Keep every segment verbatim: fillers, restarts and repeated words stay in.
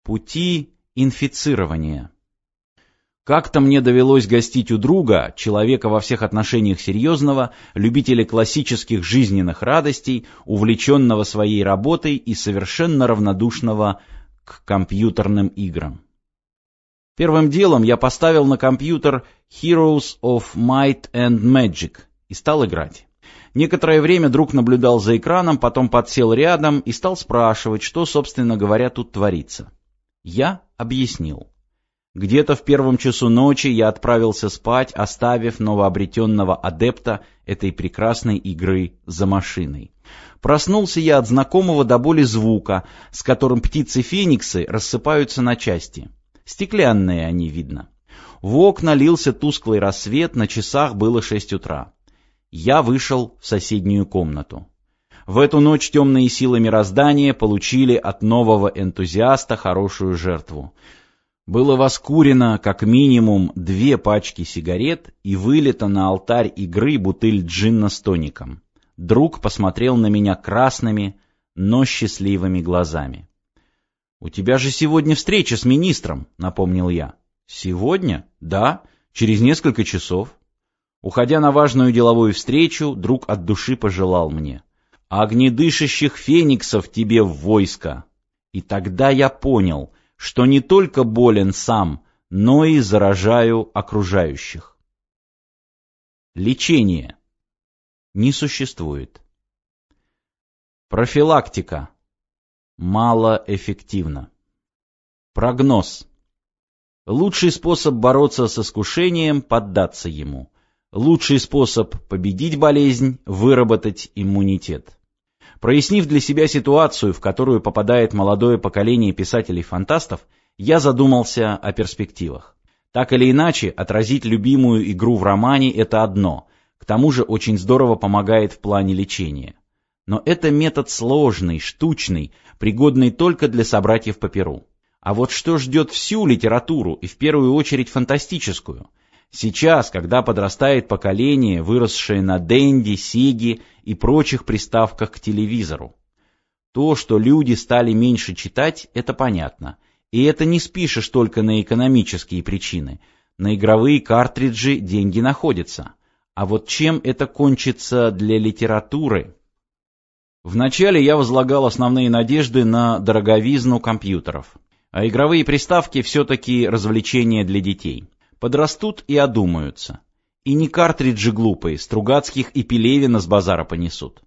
Пути инфицирования. Как-то мне довелось гостить у друга, человека во всех отношениях серьезного, любителя классических жизненных радостей, увлеченного своей работой и совершенно равнодушного к компьютерным играм. Первым делом я поставил на компьютер Heroes of Might and Magic и стал играть. Некоторое время друг наблюдал за экраном, потом подсел рядом и стал спрашивать, что, собственно говоря, тут творится. Я объяснил. Где-то в первом часу ночи я отправился спать, оставив новообретенного адепта этой прекрасной игры за машиной. Проснулся я от знакомого до боли звука, с которым птицы-фениксы рассыпаются на части. Стеклянные они, видно. В окна лился тусклый рассвет, на часах было шесть утра. Я вышел в соседнюю комнату. В эту ночь темные силы мироздания получили от нового энтузиаста хорошую жертву. Было воскурено как минимум две пачки сигарет и вылито на алтарь игры бутыль джинна с тоником. Друг посмотрел на меня красными, но счастливыми глазами. «У тебя же сегодня встреча с министром», — напомнил я. «Сегодня? Да, через несколько часов». Уходя на важную деловую встречу, друг от души пожелал мне: «Огнедышащих фениксов тебе в войско». И тогда я понял, что не только болен сам, но и заражаю окружающих. Лечение не существует. Профилактика малоэффективна. Прогноз. Лучший способ бороться с искушением — поддаться ему. Лучший способ победить болезнь — выработать иммунитет. Прояснив для себя ситуацию, в которую попадает молодое поколение писателей-фантастов, я задумался о перспективах. Так или иначе, отразить любимую игру в романе — это одно, к тому же очень здорово помогает в плане лечения. Но это метод сложный, штучный, пригодный только для собратьев по перу. А вот что ждет всю литературу, и в первую очередь фантастическую? Сейчас, когда подрастает поколение, выросшее на Денди, Сеге и прочих приставках к телевизору. То, что люди стали меньше читать, это понятно. И это не спишешь только на экономические причины. На игровые картриджи деньги находятся. А вот чем это кончится для литературы? Вначале я возлагал основные надежды на дороговизну компьютеров. А игровые приставки все-таки развлечения для детей. Подрастут и одумаются. И не картриджи глупые, Стругацких и Пелевина с базара понесут.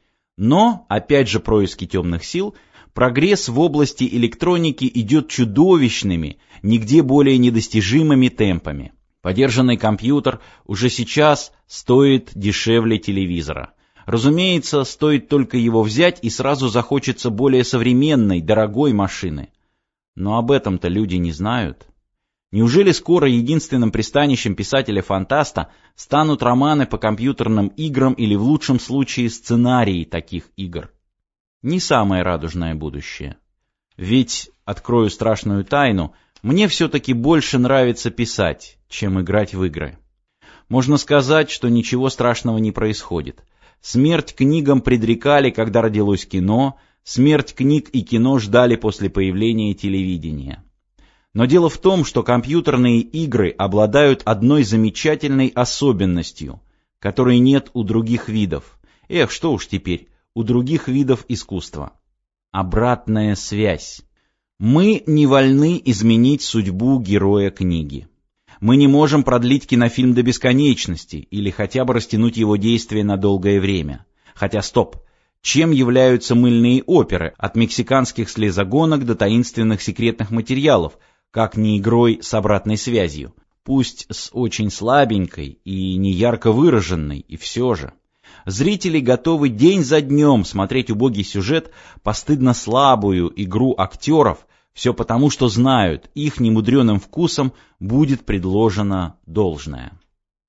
Но, опять же происки темных сил, прогресс в области электроники идет чудовищными, нигде более недостижимыми темпами. Подержанный компьютер уже сейчас стоит дешевле телевизора. Разумеется, стоит только его взять, и сразу захочется более современной, дорогой машины. Но об этом-то люди не знают. Неужели скоро единственным пристанищем писателя-фантаста станут романы по компьютерным играм или в лучшем случае сценарии таких игр? Не самое радужное будущее. Ведь, открою страшную тайну, мне все-таки больше нравится писать, чем играть в игры. Можно сказать, что ничего страшного не происходит. Смерть книгам предрекали, когда родилось кино, смерть книг и кино ждали после появления телевидения. Но дело в том, что компьютерные игры обладают одной замечательной особенностью, которой нет у других видов. Эх, что уж теперь, у других видов искусства. Обратная связь. Мы не вольны изменить судьбу героя книги. Мы не можем продлить кинофильм до бесконечности или хотя бы растянуть его действие на долгое время. Хотя стоп, чем являются мыльные оперы, от мексиканских слезогонок до таинственных секретных материалов, как не игрой с обратной связью, пусть с очень слабенькой и неярко выраженной, и все же. Зрители готовы день за днем смотреть убогий сюжет, постыдно слабую игру актеров, все потому, что знают, их немудреным вкусом будет предложено должное.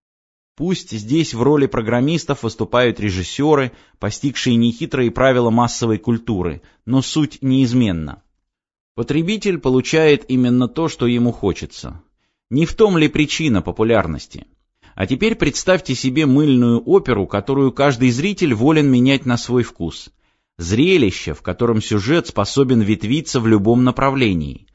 Пусть здесь в роли программистов выступают режиссеры, постигшие нехитрые правила массовой культуры, но суть неизменна. Потребитель получает именно то, что ему хочется. Не в том ли причина популярности? А теперь представьте себе мыльную оперу, которую каждый зритель волен менять на свой вкус. Зрелище, в котором сюжет способен ветвиться в любом направлении.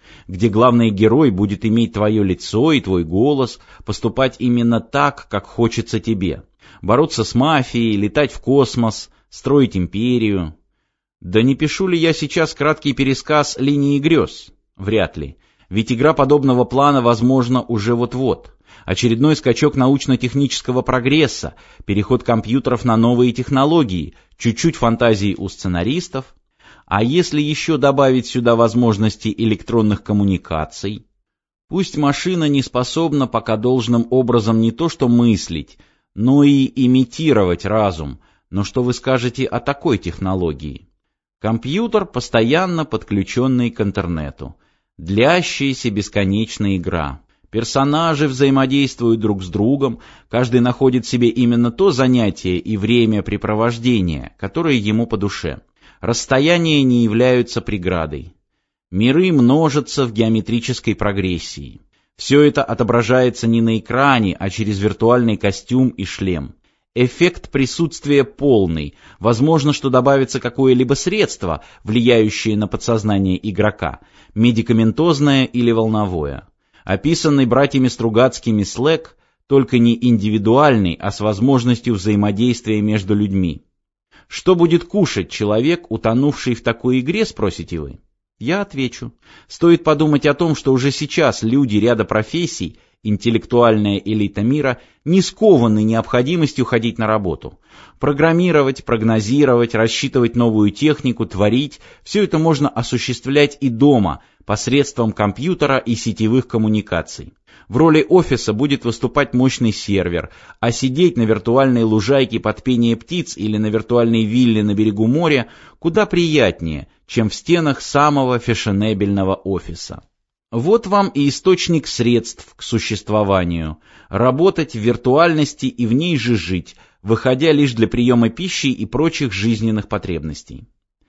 где главный герой будет иметь твое лицо и твой голос, поступать именно так, как хочется тебе, бороться с мафией, летать в космос, строить империю. Да не пишу ли я сейчас краткий пересказ «Линии грез»? Вряд ли. Ведь игра подобного плана возможна уже вот-вот. Очередной скачок научно-технического прогресса, переход компьютеров на новые технологии, чуть-чуть фантазии у сценаристов. А если еще добавить сюда возможности электронных коммуникаций? Пусть машина не способна пока должным образом не то что мыслить, но и имитировать разум. Но что вы скажете о такой технологии? Компьютер, постоянно подключенный к интернету. Длящаяся бесконечная игра. Персонажи взаимодействуют друг с другом, каждый находит себе именно то занятие и времяпрепровождение, которое ему по душе. Расстояния не являются преградой. Миры множатся в геометрической прогрессии. Все это отображается не на экране, а через виртуальный костюм и шлем. Эффект присутствия полный. Возможно, что добавится какое-либо средство, влияющее на подсознание игрока, медикаментозное или волновое. Описанный братьями Стругацкими Slack только не индивидуальный, а с возможностью взаимодействия между людьми. Что будет кушать человек, утонувший в такой игре, спросите вы? Я отвечу. Стоит подумать о том, что уже сейчас люди ряда профессий, интеллектуальная элита мира, не скованы необходимостью ходить на работу. Программировать, прогнозировать, рассчитывать новую технику, творить – все это можно осуществлять и дома, посредством компьютера и сетевых коммуникаций. В роли офиса будет выступать мощный сервер, а сидеть на виртуальной лужайке под пение птиц или на виртуальной вилле на берегу моря куда приятнее, чем в стенах самого фешенебельного офиса. Вот вам и источник средств к существованию. Работать в виртуальности и в ней же жить, выходя лишь для приема пищи и прочих жизненных потребностей.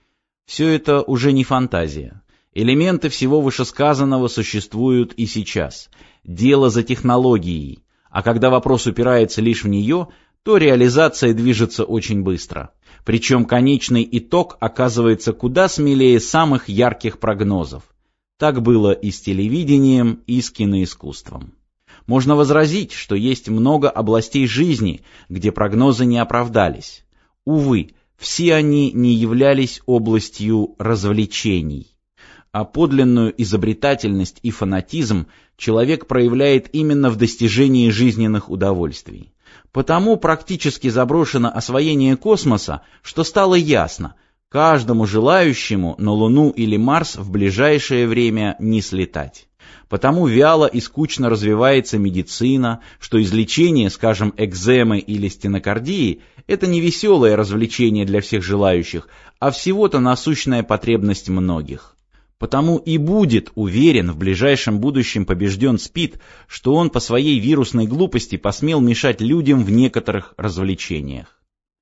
Все это уже не фантазия. Элементы всего вышесказанного существуют и сейчас. Дело за технологией. А когда вопрос упирается лишь в нее, то реализация движется очень быстро. Причем конечный итог оказывается куда смелее самых ярких прогнозов. Так было и с телевидением, и с киноискусством. Можно возразить, что есть много областей жизни, где прогнозы не оправдались. Увы, все они не являлись областью развлечений. А подлинную изобретательность и фанатизм человек проявляет именно в достижении жизненных удовольствий. Потому практически заброшено освоение космоса, что стало ясно – каждому желающему на Луну или Марс в ближайшее время не слетать. Потому вяло и скучно развивается медицина, что излечение, скажем, экземы или стенокардии – это не веселое развлечение для всех желающих, а всего-то насущная потребность многих. Потому и будет уверен в ближайшем будущем побежден СПИД, что он по своей вирусной глупости посмел мешать людям в некоторых развлечениях.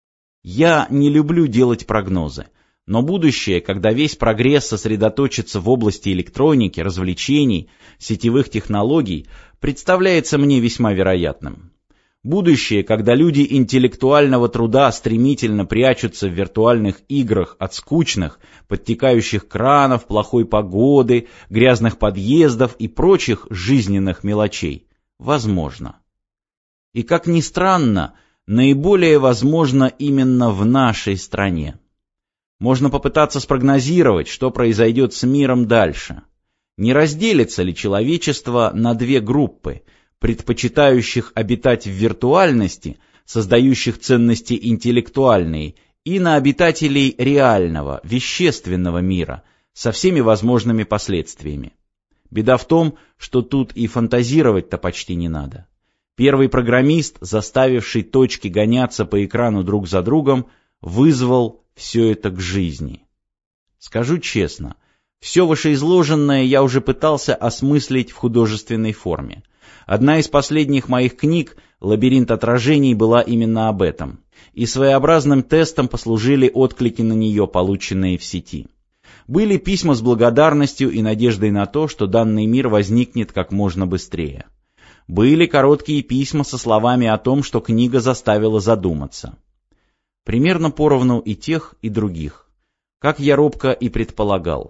Я не люблю делать прогнозы, но будущее, когда весь прогресс сосредоточится в области электроники, развлечений, сетевых технологий, представляется мне весьма вероятным. Будущее, когда люди интеллектуального труда стремительно прячутся в виртуальных играх от скучных, подтекающих кранов, плохой погоды, грязных подъездов и прочих жизненных мелочей, возможно. И как ни странно, наиболее возможно именно в нашей стране. Можно попытаться спрогнозировать, что произойдет с миром дальше. Не разделится ли человечество на две группы, предпочитающих обитать в виртуальности, создающих ценности интеллектуальные, и на обитателей реального, вещественного мира, со всеми возможными последствиями. Беда в том, что тут и фантазировать-то почти не надо. Первый программист, заставивший точки гоняться по экрану друг за другом, вызвал все это к жизни. Скажу честно, все вышеизложенное я уже пытался осмыслить в художественной форме. Одна из последних моих книг «Лабиринт отражений» была именно об этом, и своеобразным тестом послужили отклики на нее, полученные в сети. Были письма с благодарностью и надеждой на то, что данный мир возникнет как можно быстрее. Были короткие письма со словами о том, что книга заставила задуматься. Примерно поровну и тех, и других. Как я робко и предполагал.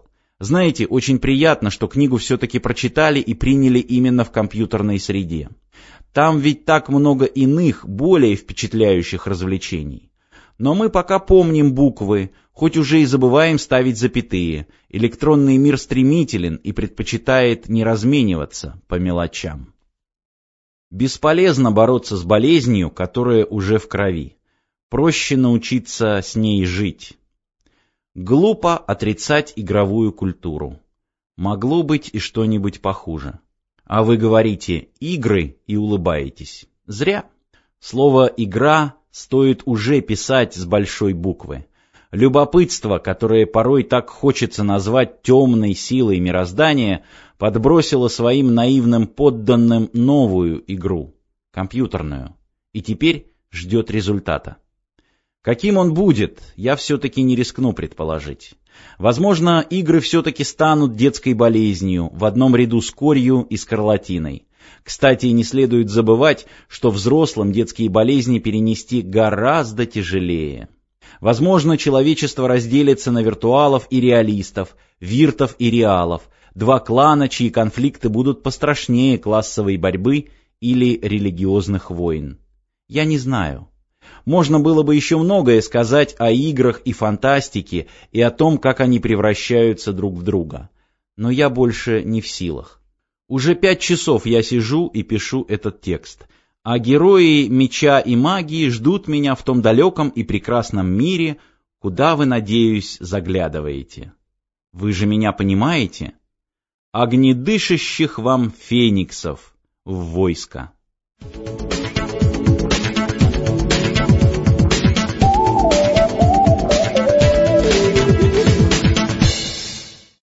Знаете, очень приятно, что книгу все-таки прочитали и приняли именно в компьютерной среде. Там ведь так много иных, более впечатляющих развлечений. Но мы пока помним буквы, хоть уже и забываем ставить запятые. Электронный мир стремителен и предпочитает не размениваться по мелочам. Бесполезно бороться с болезнью, которая уже в крови. Проще научиться с ней жить. Глупо отрицать игровую культуру. Могло быть и что-нибудь похуже. А вы говорите «игры» и улыбаетесь. Зря. Слово «игра» стоит уже писать с большой буквы. Любопытство, которое порой так хочется назвать темной силой мироздания, подбросило своим наивным подданным новую игру, компьютерную, и теперь ждет результата. Каким он будет, я все-таки не рискну предположить. Возможно, игры все-таки станут детской болезнью, в одном ряду с корью и скарлатиной. Кстати, не следует забывать, что взрослым детские болезни перенести гораздо тяжелее. Возможно, человечество разделится на виртуалов и реалистов, виртов и реалов, два клана, чьи конфликты будут пострашнее классовой борьбы или религиозных войн. Я не знаю. Можно было бы еще многое сказать о играх и фантастике, и о том, как они превращаются друг в друга. Но я больше не в силах. Уже пять часов я сижу и пишу этот текст, а герои меча и магии ждут меня в том далеком и прекрасном мире, куда вы, надеюсь, заглядываете. Вы же меня понимаете? Огнедышащих вам фениксов в войско.